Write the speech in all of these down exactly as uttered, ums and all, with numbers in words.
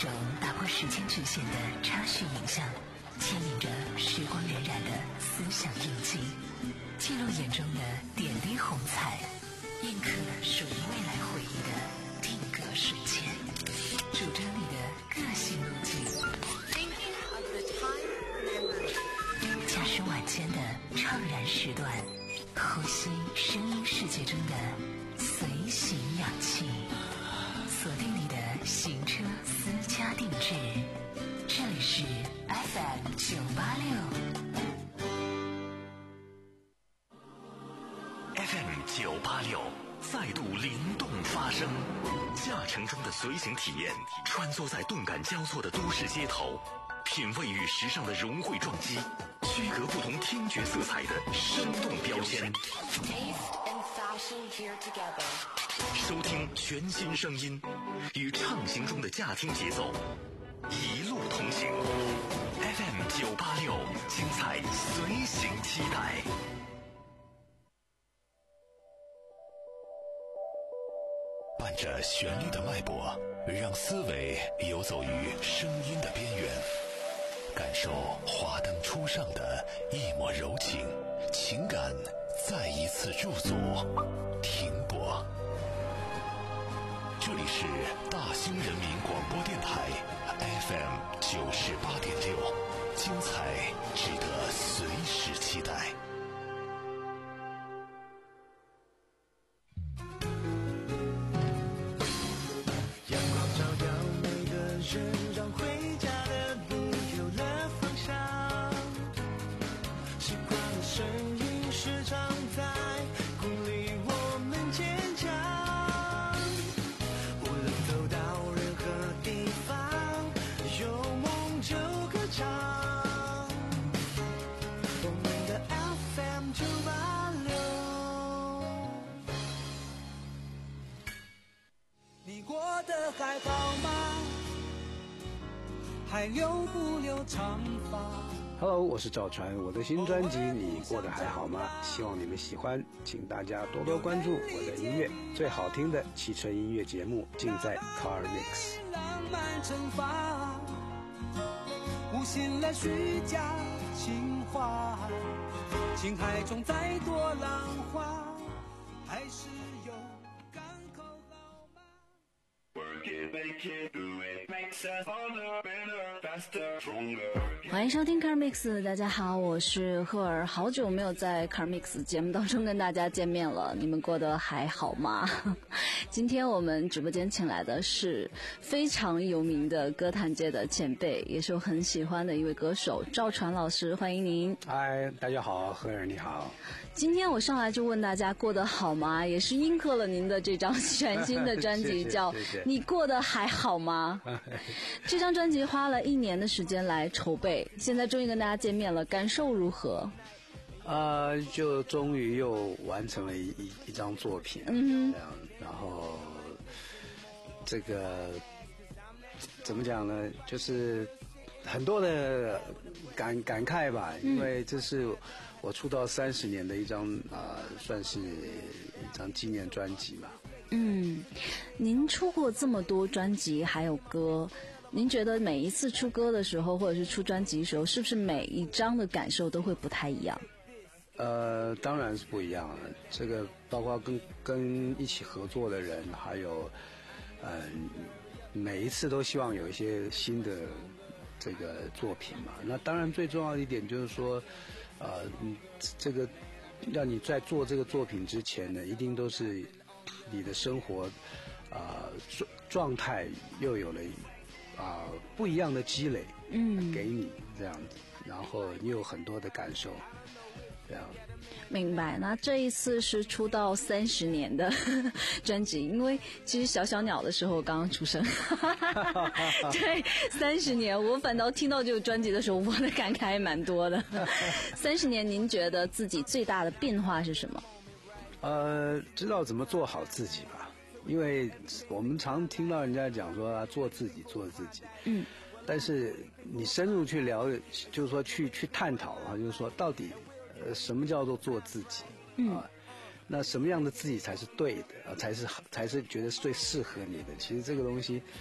种打破时间局限的插叙影像，牵引着时光荏苒的思想印记，记录眼中的点滴红彩，印刻属于未来回忆的定格瞬间，主张你的个性路径，驾驶晚间的怅然时段，呼吸声音世界中的随行氧气，锁定你的行车私家定制，这里是 F M 九八六 F M 九八六再度灵动发声，驾乘中的随行体验，穿梭在动感交错的都市街头，品味与时尚的融汇撞击，区隔不同听觉色彩的生动标签，收听全新声音，与畅行中的驾听节奏一路同行。 F M 九八六精彩随行期待。伴着旋律的脉搏，让思维游走于声音的边缘，感受华灯初上的一抹柔情，情感再一次驻足停泊。这里是大兴人民广播电台 F M 九十八点六，精彩值得随时期待。 阳光照耀每个人，让回家的路有了方向。时光的声音时常在鼓励我们坚强。无论走到任何地方，有梦就歌唱。我们的 F M 九八六。你过得还好吗？还留不留长发？ Hello， 我是赵传，我的新专辑《你过得还好吗》，希望你们喜欢，请大家多多关注我的音乐，最好听的汽车音乐节目尽在 Car Mix。 浪漫惩罚，无心了虚假情话，情海中再多浪花，还是有港口好吗？ Work it, make it, do it, makes us harder, better, faster, stronger. 欢迎收听 Car Mix， 大家好，我是赫尔，好久没有在 Car Mix 节目当中跟大家见面了，你们过得还好吗？今天我们直播间请来的是非常有名的歌坛界的前辈，也是我很喜欢的一位歌手赵传老师，欢迎您。 嗨，大家好，赫尔你好。 今天我上来就问大家过得好吗，也是应和了您的这张全新的专辑叫你过得还好吗？这张专辑花了一年的时间来筹备，现在终于跟大家见面了，感受如何？ 呃，就终于又完成了一一一张作品，嗯，这样，然后这个怎么讲呢？就是很多的感感慨吧，因为这是我出道三十年的一张啊、呃，算是一张纪念专辑吧。 嗯，您出过这么多专辑，还有歌。您觉得每一次出歌的时候，或者是出专辑的时候，是不是每一张的感受都会不太一样？ 呃，当然是不一样的。这个包括跟跟一起合作的人，还有，嗯、呃，每一次都希望有一些新的这个作品嘛。那当然最重要的一点就是说，呃，这个让你在做这个作品之前呢，一定都是你的生活啊、呃、状态又有了。啊、呃，不一样的积累，嗯，给你这样子，然后你有很多的感受，这样。 明白。那这一次是出道三十年的专辑，因为其实小小鸟的时候刚刚出生，对，三十年，我反倒听到这个专辑的时候，我的感慨还蛮多的。三十年，您觉得自己最大的变化是什么？ 呃，知道怎么做好自己吧。因为我们常听到人家讲说、啊、做自己做自己，嗯，但是你深入去了解，就是说去去探讨啊，就是说到底呃什么叫做做自己，嗯啊，那什么样的自己才是对的啊，才是才是觉得最适合你的。其实这个东西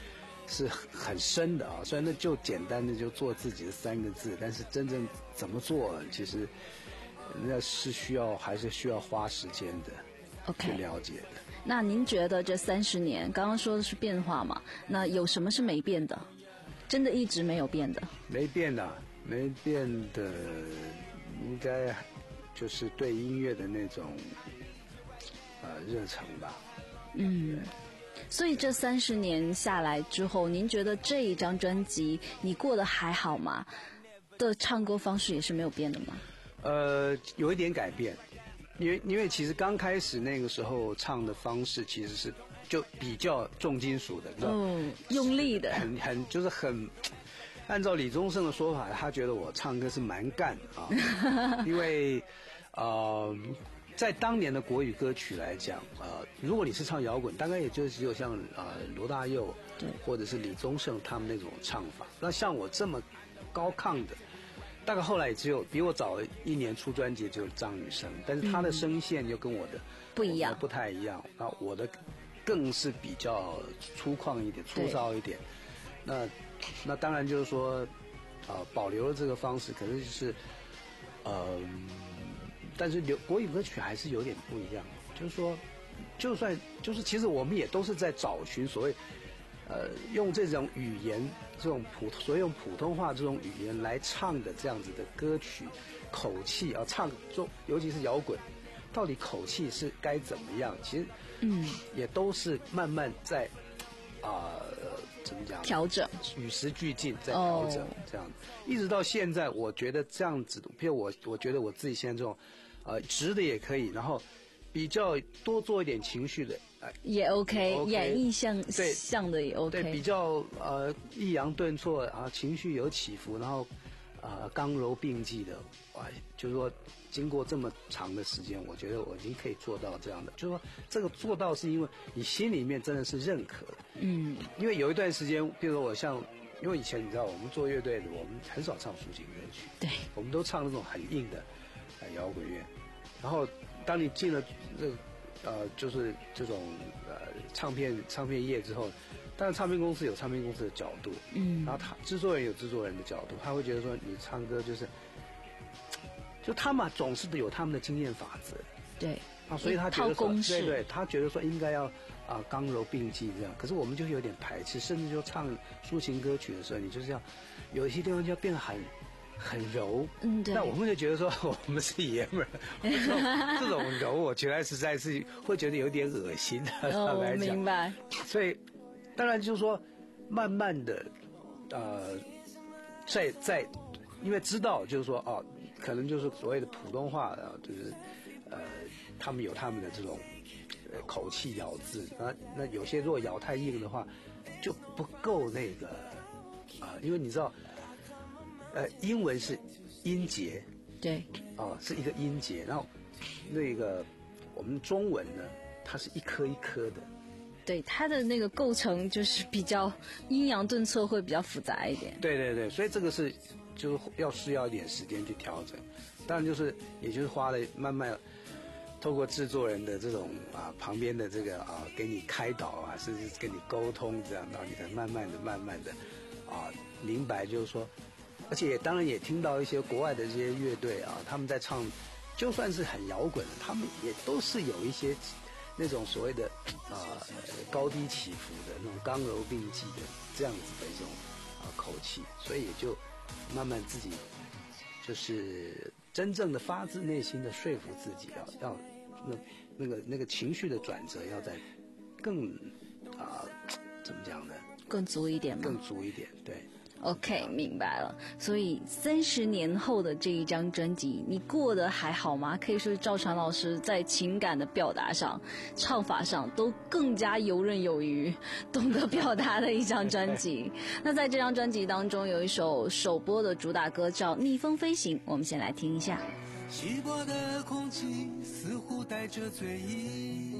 是很深的啊。虽然那就简单的就做自己的三个字，但是真正怎么做，其实那是需要还是需要花时间的 OK 去了解的。 那您觉得这三十年，刚刚说的是变化嘛？那有什么是没变的？真的一直没有变的？ 没变的，没变的，应该就是对音乐的那种呃热忱吧。 嗯。所以这三十年下来之后，您觉得这一张专辑你过得还好吗？的唱歌方式也是没有变的吗？ 呃，有一点改变。因为因为其实刚开始那个时候唱的方式其实是就比较重金属的， 哦，用力的， 很很就是很，按照李宗盛的说法，他觉得我唱歌是蛮干啊，因为呃，在当年的国语歌曲来讲，呃，如果你是唱摇滚，大概也就只有像呃罗大佑， 对， 或者是李宗盛他们那种唱法。那像我这么高亢的。大概后来也只有比我早一年出专辑，只有张雨生，但是他的声线就跟我的不一样， 不太一样。那我的更是比较粗犷一点、粗糙一点。那那当然就是说，呃，保留了这个方式，可是就是呃，但是流国语歌曲还是有点不一样。就是说，就算就是其实我们也都是在找寻所谓。呃，用这种语言，这种普所谓用普通话这种语言来唱的这样子的歌曲，口气啊，唱中尤其是摇滚，到底口气是该怎么样？其实，嗯，也都是慢慢在啊、呃，怎么讲？ 调整， 与时俱进，在调整、oh. 这样，一直到现在，我觉得这样子，譬如我，我觉得我自己现在这种，呃，直的也可以，然后比较多做一点情绪的。 也 OK，, OK 演绎像像的也 OK， 对，比较呃抑扬顿挫啊，情绪有起伏，然后啊、呃、刚柔并济的，哇，就是说经过这么长的时间，我觉得我已经可以做到这样的，就是说这个做到是因为你心里面真的是认可的，嗯，因为有一段时间，比如说我像，因为以前你知道我们做乐队的，我们很少唱抒情歌曲， 对， 我们都唱那种很硬的呃摇滚乐，然后当你进了这个。呃，就是这种呃唱片唱片业之后，当然唱片公司有唱片公司的角度，嗯，然后他制作人有制作人的角度，他会觉得说你唱歌就是，就他们总是有他们的经验法则， 对， 啊，所以他觉得说，对对，他觉得说应该要啊刚柔并济这样，可是我们就有点排斥，甚至就唱抒情歌曲的时候，你就是要有一些地方就要变得很。很柔，嗯，对。那我们就觉得说我们是爷们儿，这种柔，我觉得实在是会觉得有点恶心的。 哦，我明白。 所以，当然就是说，慢慢的，呃，在在，因为知道就是说哦，可能就是所谓的普通话啊，就是呃，他们有他们的这种呃口气咬字，那那有些如果咬太硬的话，就不够那个啊、呃，因为你知道。呃，英文是音节， 对， 啊、呃，是一个音节，然后那个我们中文呢，它是一颗一颗的， 对，它的那个构成就是比较阴阳顿挫，会比较复杂一点。 对对对，所以这个是就是要需要一点时间去调整，当然就是也就是花了慢慢透过制作人的这种啊旁边的这个啊给你开导啊，甚至跟你沟通这样，然后你才慢慢的慢慢的啊明白，就是说。而且当然也听到一些国外的这些乐队啊，他们在唱，就算是很摇滚的，他们也都是有一些那种所谓的啊、呃、高低起伏的那种刚柔并济的这样子的一种啊、呃、口气，所以也就慢慢自己就是真正的发自内心的说服自己，要要那那个那个情绪的转折要在更啊、呃、怎么讲呢？ 更足一点吗？ 更足一点，对。 OK， 明白了。所以三十年后的这一张专辑，你过得还好吗？可以说是赵传老师在情感的表达上、唱法上都更加游刃有余，懂得表达的一张专辑。那在这张专辑当中，有一首首播的主打歌叫《逆风飞行》，我们先来听一下。 稀薄的空气似乎带着醉意，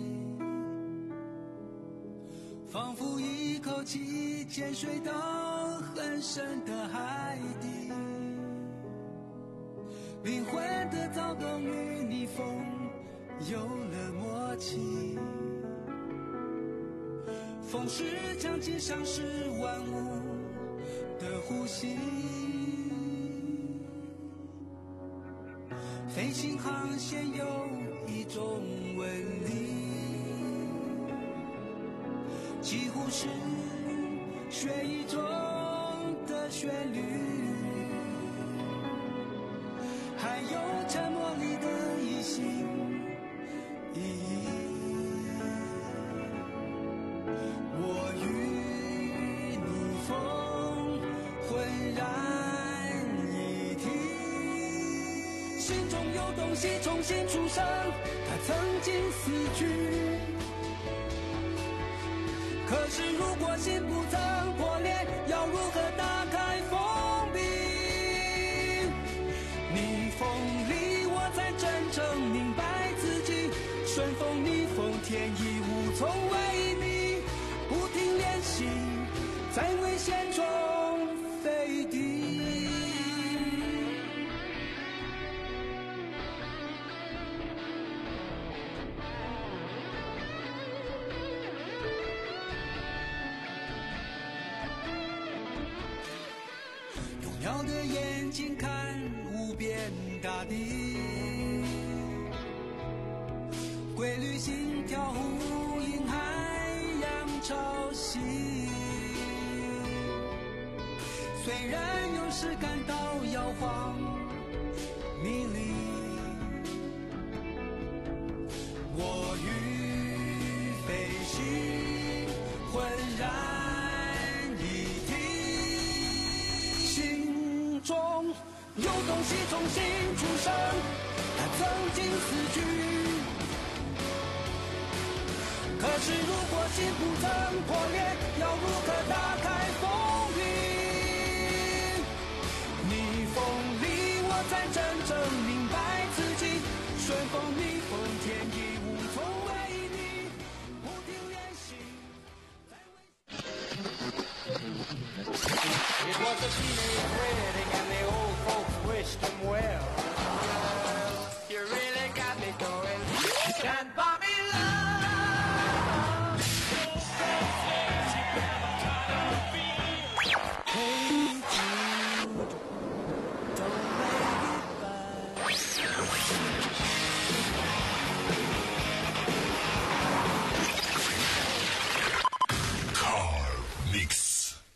仿佛一口气潜水到很深的海底，灵魂的躁动与逆风有了默契， 风是将其像是万物的呼吸。飞行航线有一种纹理，几乎是血液中的旋律，还有沉默里的一心一意。我与你风浑然一体，心中有东西重新出生，它曾经死去。可是如果心不曾破裂，要如何打开封闭？逆风里我才真正明白自己，顺风逆风天衣无从为你，不停练习，在危险中飞低。用鸟的眼睛看无边大地，规律心跳呼应海洋潮汐。虽然有时感到摇晃迷离，我与飞行浑然一体，心中有东西重新出生，它曾经死去。可是如果心不曾破裂，要如何打开封闭？逆风里我才真正明白自己，顺风逆风天衣无从为你，不停练习。 It was a teenage wedding and the old folks wished him well. You really got me going. Can't buy me love. Hey Jude, don't make it Car Mix。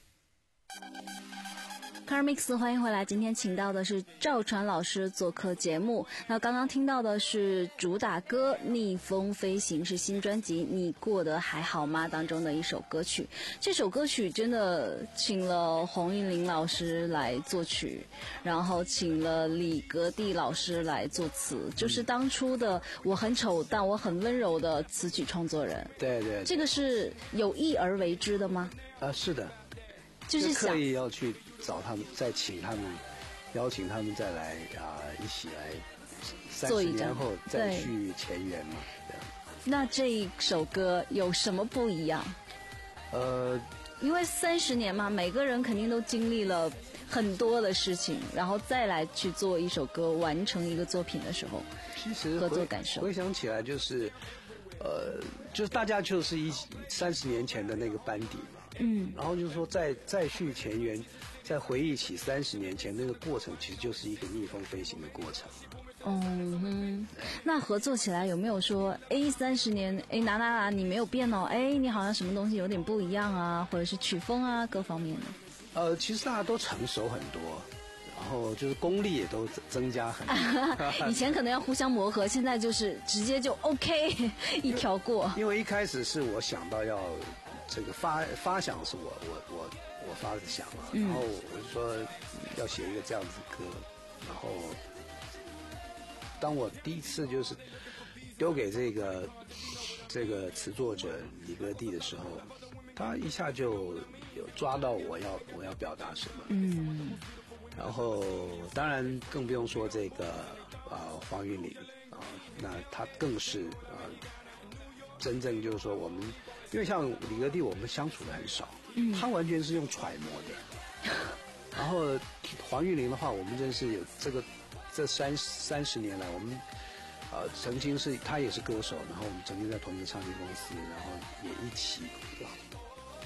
Car Mix 欢迎回来，今天请到的是赵传老师做客节目。那刚刚听到的是主打歌《逆风飞行》，是新专辑《你过得还好吗》当中的一首歌曲。这首歌曲真的请了洪玉玲老师来作曲，然后请了李格弟老师来作词，就是当初的我很丑但我很温柔的词曲创作人。 对对， 这个是有意而为之的吗？ 啊，是的， 就是想刻意要去找他们，再请他们，邀请他们再来啊、一起来，三十做一张年后再对续前缘嘛。这样那这一首歌有什么不一样？ 呃， 因为三十年嘛，每个人肯定都经历了很多的事情，然后再来去做一首歌，完成一个作品的时候， 其实合作回感受回想起来就是，呃，就是大家就是一三十年前的那个班底嘛。 嗯， 然后就是说再再续前缘，再回忆起三十年前那个过程，其实就是一个逆风飞行的过程。 嗯哼，那合作起来有没有说，哎，三十年，哎，哪哪哪，你没有变哦，哎，你好像什么东西有点不一样啊，或者是曲风啊，各方面的。 呃，其实大家都成熟很多，然后就是功力也都增增加很多。 以前可能要互相磨合，现在就是直接就 OK 一条过。 因为一开始是我想到要这个发发想是我我我我发的想嘛，然后我就说要写一个这样子的歌，然后当我第一次就是丢给这个这个词作者李格弟的时候，他一下就有抓到我要我要表达什么， 嗯， 然后当然更不用说这个啊、呃、黄韵玲啊、那他更是啊、真正就是说我们。因为像李格弟，我们相处的很少，嗯，他完全是用揣摩的。然后黄韵玲的话，我们真是有这个这三三十年来，我们呃曾经是他也是歌手，然后我们曾经在同一个唱片公司，然后也一起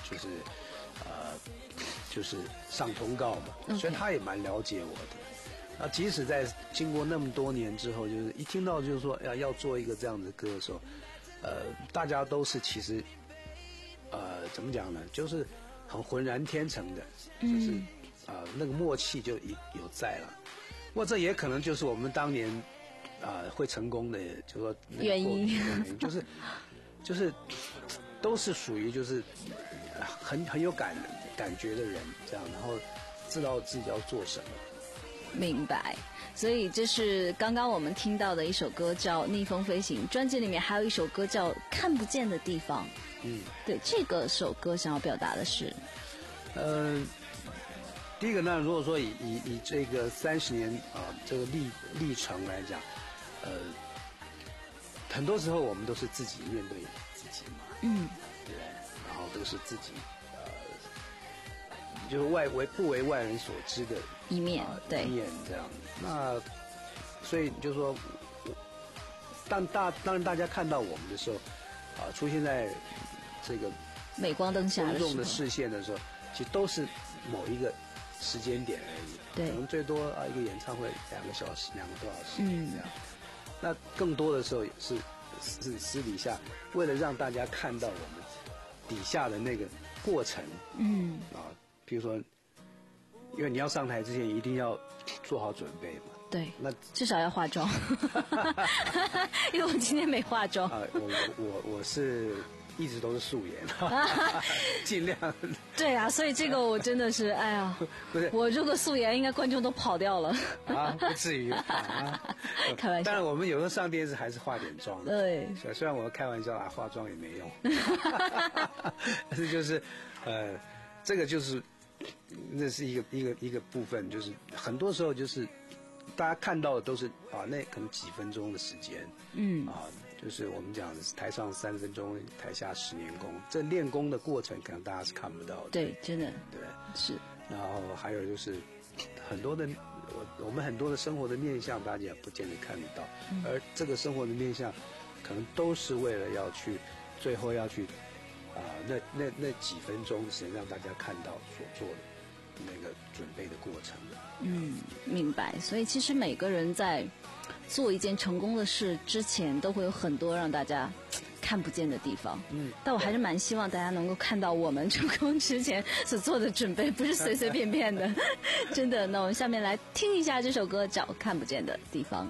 就是呃就是上通告嘛， Okay. 所以他也蛮了解我的。那即使在经过那么多年之后，就是一听到就是说要要做一个这样的歌的时候，呃，大家都是其实呃怎么讲呢，就是很浑然天成的，就是啊、呃、那个默契就有有在了。不过这也可能就是我们当年啊、呃、会成功的，就是说那个原因原因就是就是都是属于就是很很有感感觉的人，这样，然后知道自己要做什么。 明白，所以这是刚刚我们听到的一首歌叫《逆风飞行》，专辑里面还有一首歌叫《看不见的地方》。 嗯， 对，这个首歌想要表达的是， 呃，第一个呢，如果说以以以这个三十年啊、呃、这个历历程来讲，呃，很多时候我们都是自己面对自己嘛， 嗯， 对，然后都是自己呃，就是外为不为外人所知的一面， 啊、 对一面这样。那所以就是说，当大当然大家看到我们的时候，啊、出现在这个镁光灯下的时候公众的视线的时候，其实都是某一个时间点而已， 对可能最多啊一个演唱会两个小时、两个多小时， 嗯这样。那更多的时候也是是私底下，为了让大家看到我们底下的那个过程， 嗯， 啊，比如说，因为你要上台之前一定要做好准备嘛， 对， 那至少要化妆，因为我今天没化妆。 啊，我我我是一直都是素颜，尽量。 对啊，所以这个我真的是，哎呀， 不是我如果素颜，应该观众都跑掉了。 啊，不至于啊。 开玩笑当然，我们有时候上电视还是化点妆。 对， 虽虽然我开玩笑啊，化妆也没用。但是就是，呃，这个就是，那是一个一个一个部分，就是很多时候就是大家看到的都是啊，那可能几分钟的时间， 嗯啊，就是我们讲的是台上三分钟，台下十年功。这练功的过程，可能大家是看不到的。 对，真的对。 是。 然后还有就是很多的，我我们很多的生活的面向，大家也不见得看得到。 嗯、 而这个生活的面向，可能都是为了要去，最后要去啊、呃，那那那几分钟的时间让大家看到所做的那个准备的过程。 嗯，明白。所以其实每个人在做一件成功的事之前，都会有很多让大家看不见的地方。 嗯， 但我还是蛮希望大家能够看到我们成功之前所做的准备，不是随随便便的。真的，那我们下面来听一下这首歌，叫《看不见的地方》。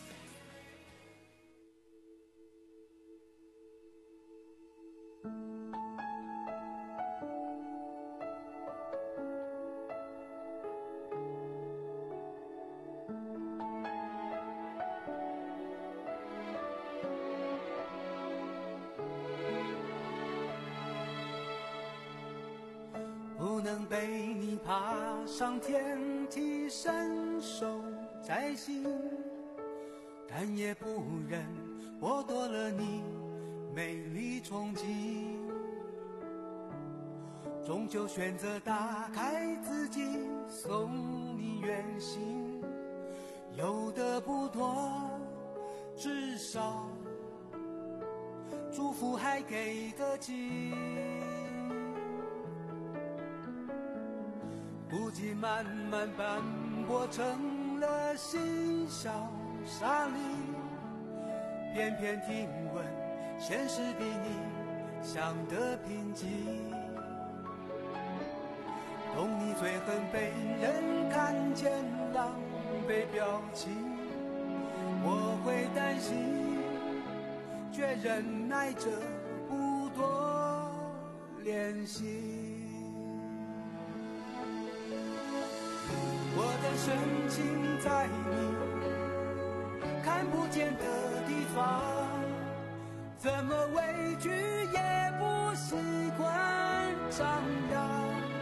不能被你爬上天梯伸手摘星，但也不忍剥夺了你美丽憧憬，终究选择打开自己送你远行，有的不多，至少祝福还给得起，不禁慢慢斑驳成了嬉笑沙砾，偏偏听闻现实比你想得贫瘠，懂你最恨被人看见狼狈表情，我会担心，却忍耐着不多联系。我的深情在你看不见的地方，怎么委屈也不习惯张扬。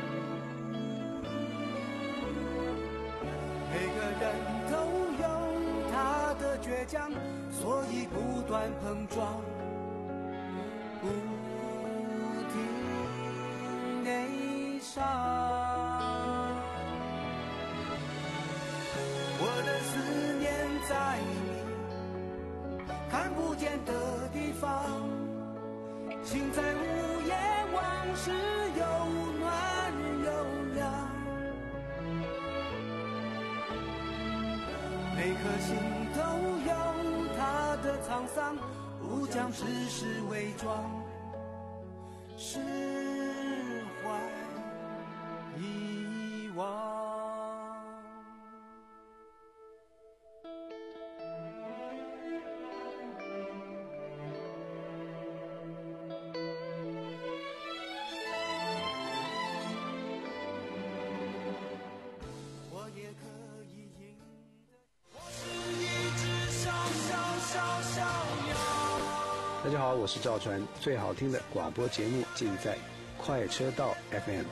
每个人都有他的倔强，所以不断碰撞，不停内伤。我的思念在你看不见的地方，请在午夜往事有每颗心都有它的沧桑，不将世事伪装，释怀遗忘。我也可以赢得，我是一只小小小小鸟。 大家好，我是赵传，最好听的广播节目尽在快车道 F M。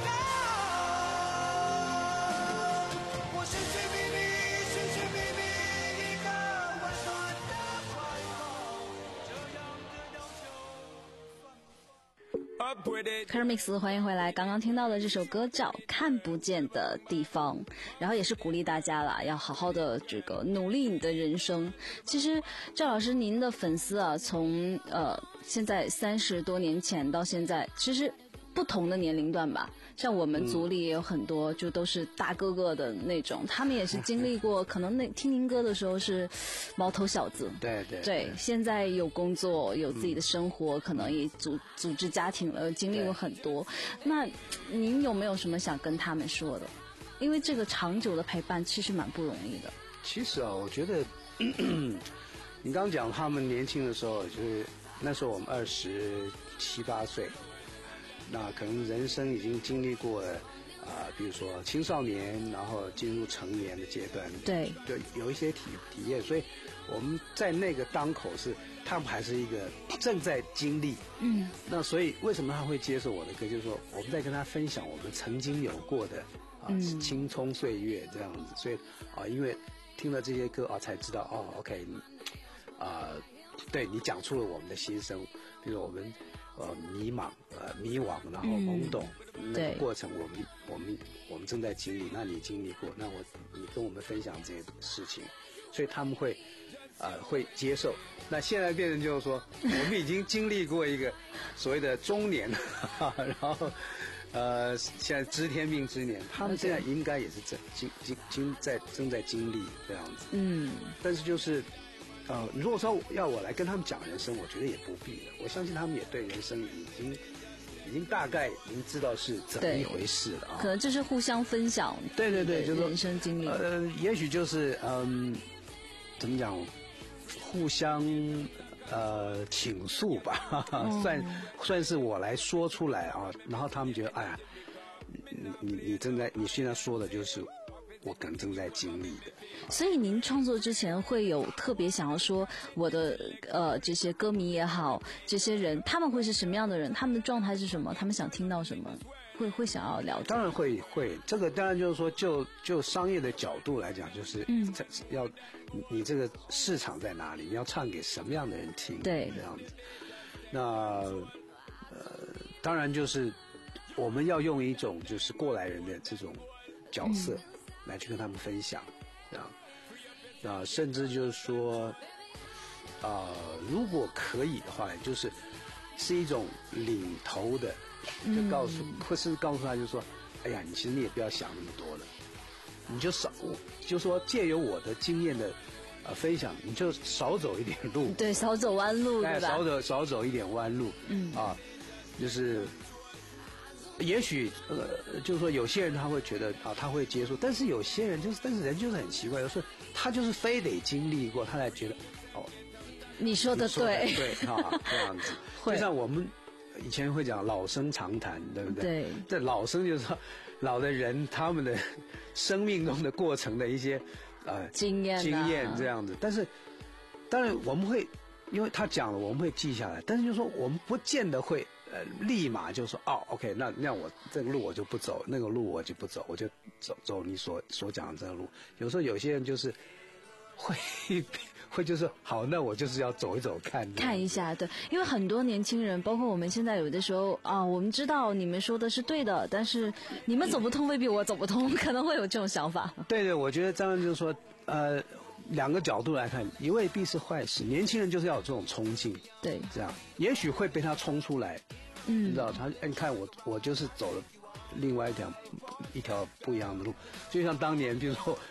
我寻寻觅觅，寻寻觅觅一个温暖的怀抱，这样的要求算不算？ Kermix 欢迎回来，刚刚听到的这首歌叫《看不见的地方》，然后也是鼓励大家啦，要好好的这个努力你的人生。其实赵老师您的粉丝啊，从呃现在三十多年前到现在，其实不同的年龄段吧，像我们组里也有很多就都是大哥哥的那种，他们也是经历过可能那听您歌的时候是毛头小子， 对对对，现在有工作有自己的生活，可能也组组织家庭了，经历过很多。那您有没有什么想跟他们说的？因为这个长久的陪伴其实蛮不容易的。 其实啊，我觉得咳咳你刚讲他们年轻的时候，就是那时候我们二十七八岁，那可能人生已经经历过了啊、呃，比如说青少年，然后进入成年的阶段， 对对，有一些体体验，所以我们在那个当口是他们还是一个正在经历， 嗯， 那所以为什么他会接受我的歌，就是说我们在跟他分享我们曾经有过的啊、 嗯、 青葱岁月这样子，所以啊、因为听了这些歌啊，才知道哦 ，OK， 啊、呃，对你讲出了我们的心声，比如我们呃迷茫呃迷惘，然后懵懂、嗯、那个过程，我们我们我们正在经历，那你经历过，那我你跟我们分享这些事情，所以他们会呃会接受。那现在变成就是说，我们已经经历过一个所谓的中年，然后。呃，现在知天命之年，他们现在应该也是正经经经在正在经历这样子。嗯，但是就是，呃，如果说要我来跟他们讲人生，我觉得也不必了。我相信他们也对人生已经已经大概已经知道是怎么一回事了啊。 可能就是互相分享， 对对对，就是人生经历。 呃，也许就是嗯，怎么讲，互相。呃，倾诉吧，嗯、算算是我来说出来啊，然后他们觉得，哎呀，你你你正在你现在说的就是我可能正在经历的。 所以您创作之前会有特别想要说我的呃这些歌迷也好，这些人他们会是什么样的人？他们的状态是什么？他们想听到什么？会会想要了解？ 当然会会，这个当然就是说就就商业的角度来讲，就是嗯，要你你这个市场在哪里？你要唱给什么样的人听？ 对， 这样子。那呃，当然就是我们要用一种就是过来人的这种角色来去跟他们分享，这样。那甚至就是说，啊、呃，如果可以的话，就是是一种领头的。就告诉，或是告诉他，就是说，哎呀，你其实你也不要想那么多了，你就少，就说借由我的经验的呃分享，你就少走一点路， 对，少走弯路， 哎， 对吧？ 少走少走一点弯路，嗯啊，就是也许呃，就是说有些人他会觉得啊，他会接受，但是有些人就是，但是人就是很奇怪，就是他就是非得经历过，他才觉得哦， 你说的对， 对啊，这样子，就像我们。以前会讲老生常谈，对不对？ 对， 这老生就是说老的人他们的生命中的过程的一些呃经验、啊、 经验这样子。但是当然我们会，因为他讲了，我们会记下来。但是就是说我们不见得会呃立马就说哦 ，OK， 那那我这个路我就不走，那个路我就不走，我就走走你所所讲的这个路。有时候有些人就是会。会就是好，那我就是要走一走看看一下，对，因为很多年轻人，包括我们现在有的时候啊，我们知道你们说的是对的，但是你们走不通，未必我走不通，可能会有这种想法。 对对，我觉得这样就是说，呃，两个角度来看，也未必是坏事。年轻人就是要有这种冲劲， 对， 这样也许会被他冲出来，嗯，你知道他，你看我我就是走了另外一条一条不一样的路，就像当年，比如说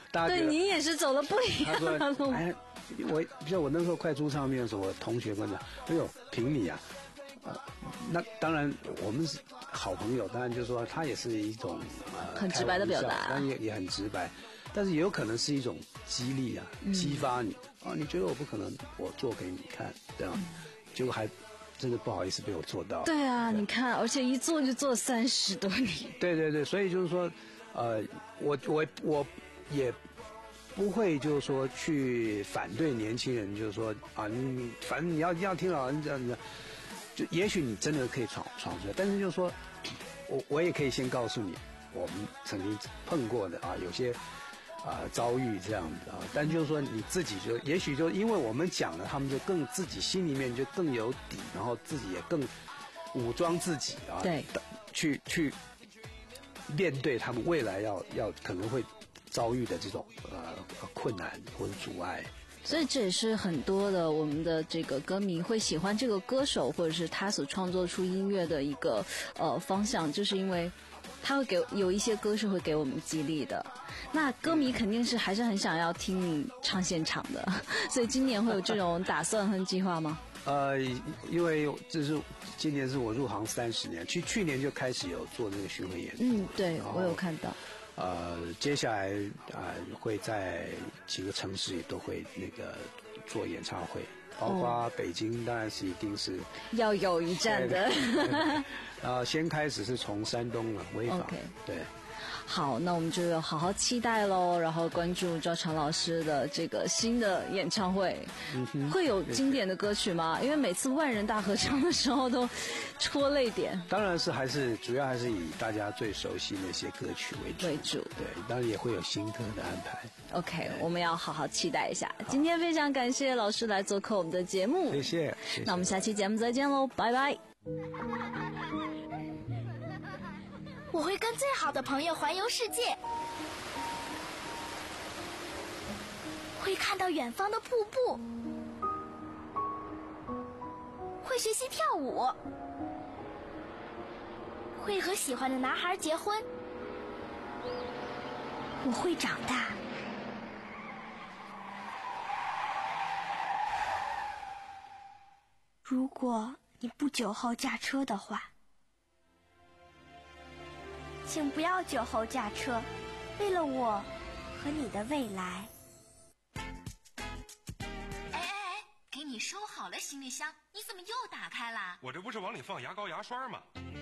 大家觉得对您也是走了不一他样的路。 说哎，我比如我那时候快出唱片的时候，我同学跟我讲，哎呦，凭你啊。呃，那当然，我们是好朋友，当然就是说，他也是一种、呃、 很直白的表达， 但也也很直白，但是也有可能是一种激励啊， 嗯、 激发你啊，你觉得我不可能，我做给你看，这样，嗯、结果还真的不好意思被我做到。 对啊，对你看，而且一做就做三十多年。 对对对，所以就是说，呃，我我我也不会就是说去反对年轻人，就是说啊，你反正你要要听老人这样子。就也许你真的可以闯闯出来，但是就是说，我我也可以先告诉你，我们曾经碰过的啊，有些啊、呃、遭遇这样子啊，但就是说你自己就也许就因为我们讲了，他们就更自己心里面就更有底，然后自己也更武装自己啊， 对， 去去面对他们未来要要可能会遭遇的这种呃困难或者阻碍。 所以这也是很多的我们的这个歌迷会喜欢这个歌手或者是他所创作出音乐的一个呃方向，就是因为他会给有一些歌是会给我们激励的。那歌迷肯定是还是很想要听你唱现场的，所以今年会有这种打算和计划吗？ 呃，因为这是今年是我入行三十年，去去年就开始有做那个巡回演出。 嗯，对，我有看到。 呃，接下来啊、呃、会在几个城市也都会那个做演唱会，包括北京，当然是一定是要有一站的。 呃，先开始是从山东了，潍坊， okay. 对。 好，那我们就要好好期待咯，然后关注赵长老师的这个新的演唱会。嗯、会有经典的歌曲吗？因为每次万人大合唱的时候都戳泪点。 当然是还是主要还是以大家最熟悉那些歌曲为主。 为主， 对，当然也会有新歌的安排。 OK， 我们要好好期待一下。今天非常感谢老师来做客我们的节目， 谢谢。谢谢， 那我们下期节目再见喽，拜拜。 我会跟最好的朋友环游世界，会看到远方的瀑布，会学习跳舞，会和喜欢的男孩结婚。我会长大。如果你不酒后驾车的话，请不要酒后驾车，为了我和你的未来。 哎哎哎，给你收好了行李箱，你怎么又打开了？ 我这不是往里放牙膏牙刷吗？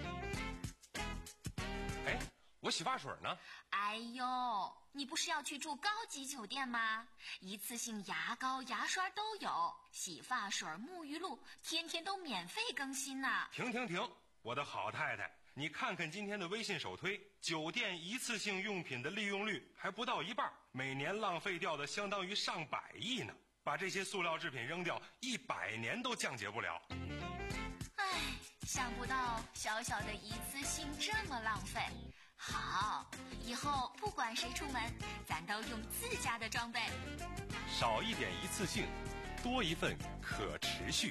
哎，我洗发水呢？ 哎呦，你不是要去住高级酒店吗？一次性牙膏牙刷都有，洗发水沐浴露天天都免费更新呢。 停停停，我的好太太，你看看今天的微信首推，酒店一次性用品的利用率还不到一半，每年浪费掉的相当于上百亿呢。把这些塑料制品扔掉，一百年都降解不了。 唉，想不到小小的一次性这么浪费。好，以后不管谁出门，咱都用自家的装备。 少一点一次性，多一份可持续。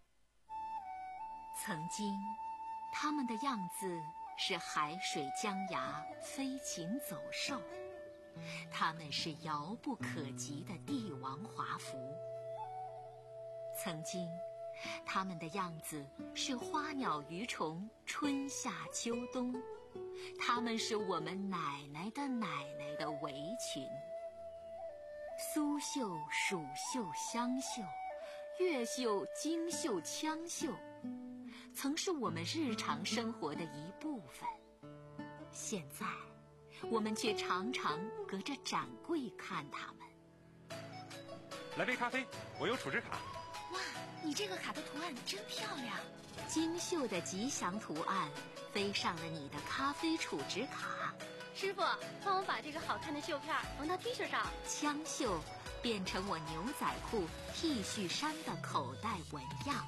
曾经他们的样子是海水江崖，飞禽走兽，他们是遥不可及的帝王华服。曾经他们的样子是花鸟鱼虫，春夏秋冬，他们是我们奶奶的奶奶的围裙。苏绣、蜀绣、湘绣，越绣、京绣、羌绣，曾是我们日常生活的一部分。现在我们却常常隔着展柜看他们。 来杯咖啡，我有储值卡。 哇，你这个卡的图案真漂亮，精绣的吉祥图案飞上了你的咖啡储值卡。 师傅，帮我把这个好看的绣片缝到 T 恤上。 枪绣变成我牛仔裤、T 恤衫的口袋纹样，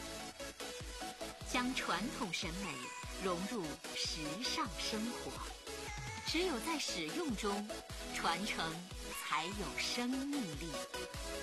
将传统审美融入时尚生活。只有在使用中，传承才有生命力。